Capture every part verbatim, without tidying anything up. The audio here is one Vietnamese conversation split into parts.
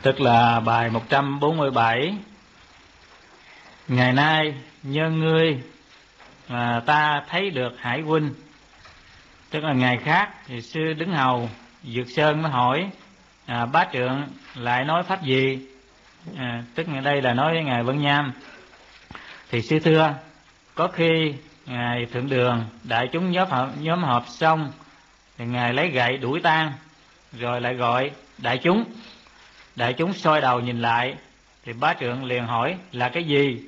Tức là bài một trăm bốn mươi bảy. Ngày nay nhân ngươi mà ta thấy được Hải huynh. Tức là ngày khác thì sư đứng hầu Dược Sơn mới hỏi à, bá trượng lại nói pháp gì? À, tức là đây là nói với ngài Vân Nham. Thì sư thưa, có khi ngài thượng đường đại chúng nhóm họp, nhóm họp xong thì ngài lấy gậy đuổi tan, rồi lại gọi đại chúng. Đại chúng soi đầu nhìn lại thì bá trượng liền hỏi là cái gì?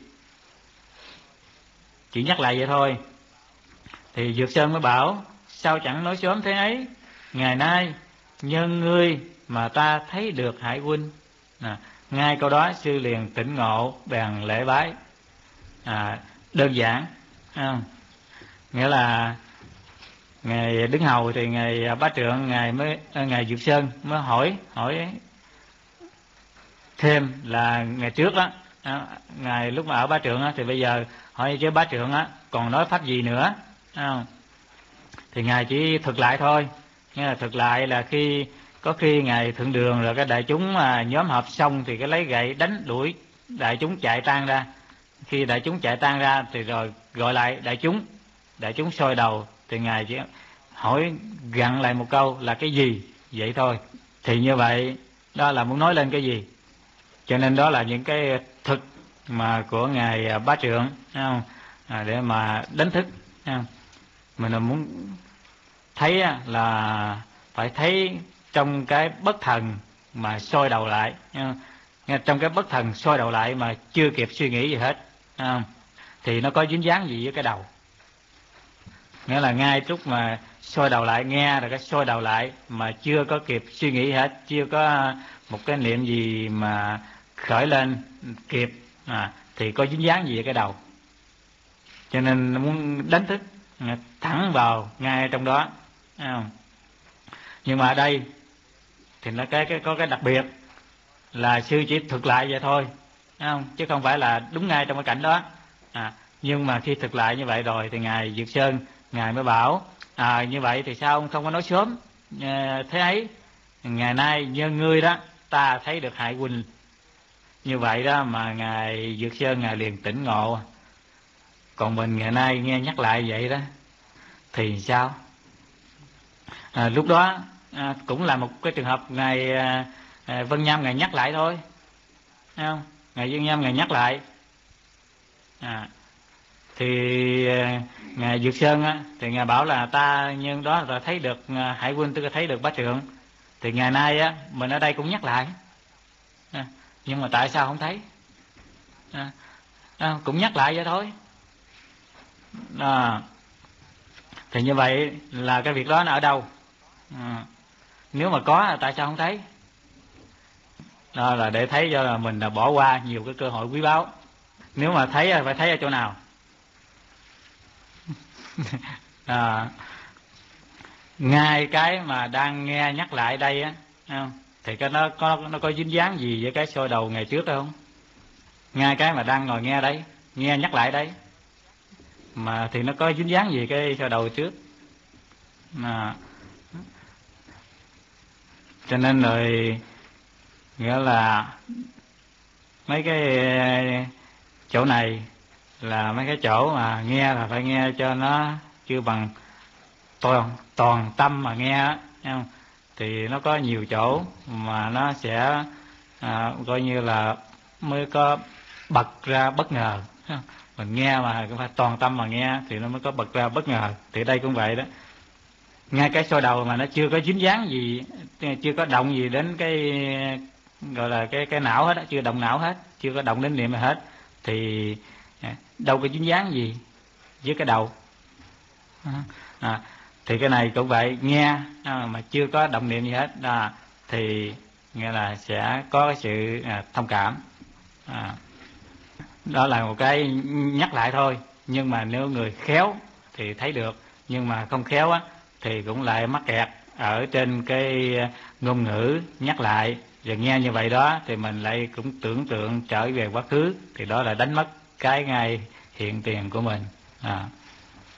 Chỉ nhắc lại vậy thôi. Thì Dược Sơn mới bảo sao chẳng nói sớm thế ấy, ngày nay nhân ngươi mà ta thấy được Hải huynh. À, ngay câu đó sư liền tỉnh ngộ bèn lễ bái. À, đơn giản à, nghĩa là ngài đứng hầu thì ngài bá trượng ngài mới ngài Dược Sơn mới hỏi hỏi thêm là ngày trước đó à, ngài lúc mà ở bá trượng á, thì bây giờ hỏi chứ bá trượng á còn nói pháp gì nữa à, thì ngài chỉ thực lại thôi. Nghĩa là thực lại là khi có khi ngài thượng đường rồi cái đại chúng mà nhóm họp xong thì cái lấy gậy đánh đuổi đại chúng chạy tan ra. Khi đại chúng chạy tan ra thì rồi gọi lại đại chúng, đại chúng soi đầu thì ngài chỉ hỏi gặn lại một câu là cái gì vậy thôi. Thì như vậy đó là muốn nói lên cái gì, cho nên đó là những cái thực mà của ngài bá trượng không? À, để mà đánh thức không? Mình là muốn thấy là phải thấy trong cái bất thần mà soi đầu lại, trong cái bất thần soi đầu lại mà chưa kịp suy nghĩ gì hết không? Thì nó có dính dáng gì với cái đầu. Nghĩa là ngay lúc mà soi đầu lại nghe rồi cái soi đầu lại mà chưa có kịp suy nghĩ hết, chưa có một cái niệm gì mà khởi lên kịp à, thì có dính dáng gì với cái đầu. Cho nên muốn đánh thức thẳng vào ngay trong đó. Nhưng mà ở đây thì nó cái, cái có cái đặc biệt là sư chỉ thực lại vậy thôi, không? Chứ không phải là đúng ngay trong cái cảnh đó. À, nhưng mà khi thực lại như vậy rồi thì ngài Dược Sơn ngài mới bảo à, như vậy thì sao ông không có nói sớm à, thế ấy, ngày nay nhân ngươi đó ta thấy được Hải huynh. Như vậy đó mà ngài Dược Sơn ngài liền tỉnh ngộ. Còn mình ngày nay nghe nhắc lại vậy đó thì sao? À, lúc đó à, cũng là một cái trường hợp ngài à, Vân Nham ngài nhắc lại thôi, thấy không? Ngài Vân Nham ngài nhắc lại à, thì à, ngài Dược Sơn á, thì ngài bảo là ta nhân đó là thấy được à, Hải huynh, tức là thấy được bá trượng. Thì ngày nay á mình ở đây cũng nhắc lại à, nhưng mà tại sao không thấy à, à, cũng nhắc lại vậy thôi à, thì như vậy là cái việc đó nó ở đâu à, nếu mà có là tại sao không thấy? Đó là để thấy cho là mình là bỏ qua nhiều cái cơ hội quý báu. Nếu mà thấy là phải thấy ở chỗ nào? À, ngay cái mà đang nghe nhắc lại đây á, thì cái nó có nó có dính dáng gì với cái soi đầu ngày trước không? Ngay cái mà đang ngồi nghe đây, nghe nhắc lại đây, mà thì nó có dính dáng gì cái soi đầu trước à, cho nên rồi nghĩa là mấy cái chỗ này là mấy cái chỗ mà nghe là phải nghe cho nó chưa bằng toàn toàn tâm mà nghe á, không? Thì nó có nhiều chỗ mà nó sẽ à, coi như là mới có bật ra bất ngờ. Mình nghe mà cũng phải toàn tâm mà nghe thì nó mới có bật ra bất ngờ. Thì đây cũng vậy đó, ngay cái soi đầu mà nó chưa có dính dáng gì, chưa có động gì đến cái gọi là cái cái não hết á, chưa động não hết, chưa có động đến niệm hết, thì đâu có dính dáng gì với cái đầu à, thì cái này cũng vậy, nghe à, mà chưa có động niệm gì hết à, thì nghĩa là sẽ có cái sự à, thông cảm à, đó là một cái nhắc lại thôi. Nhưng mà nếu người khéo thì thấy được, nhưng mà không khéo á thì cũng lại mắc kẹt ở trên cái ngôn ngữ nhắc lại. Rồi nghe như vậy đó thì mình lại cũng tưởng tượng trở về quá khứ, thì đó là đánh mất cái ngay hiện tiền của mình à.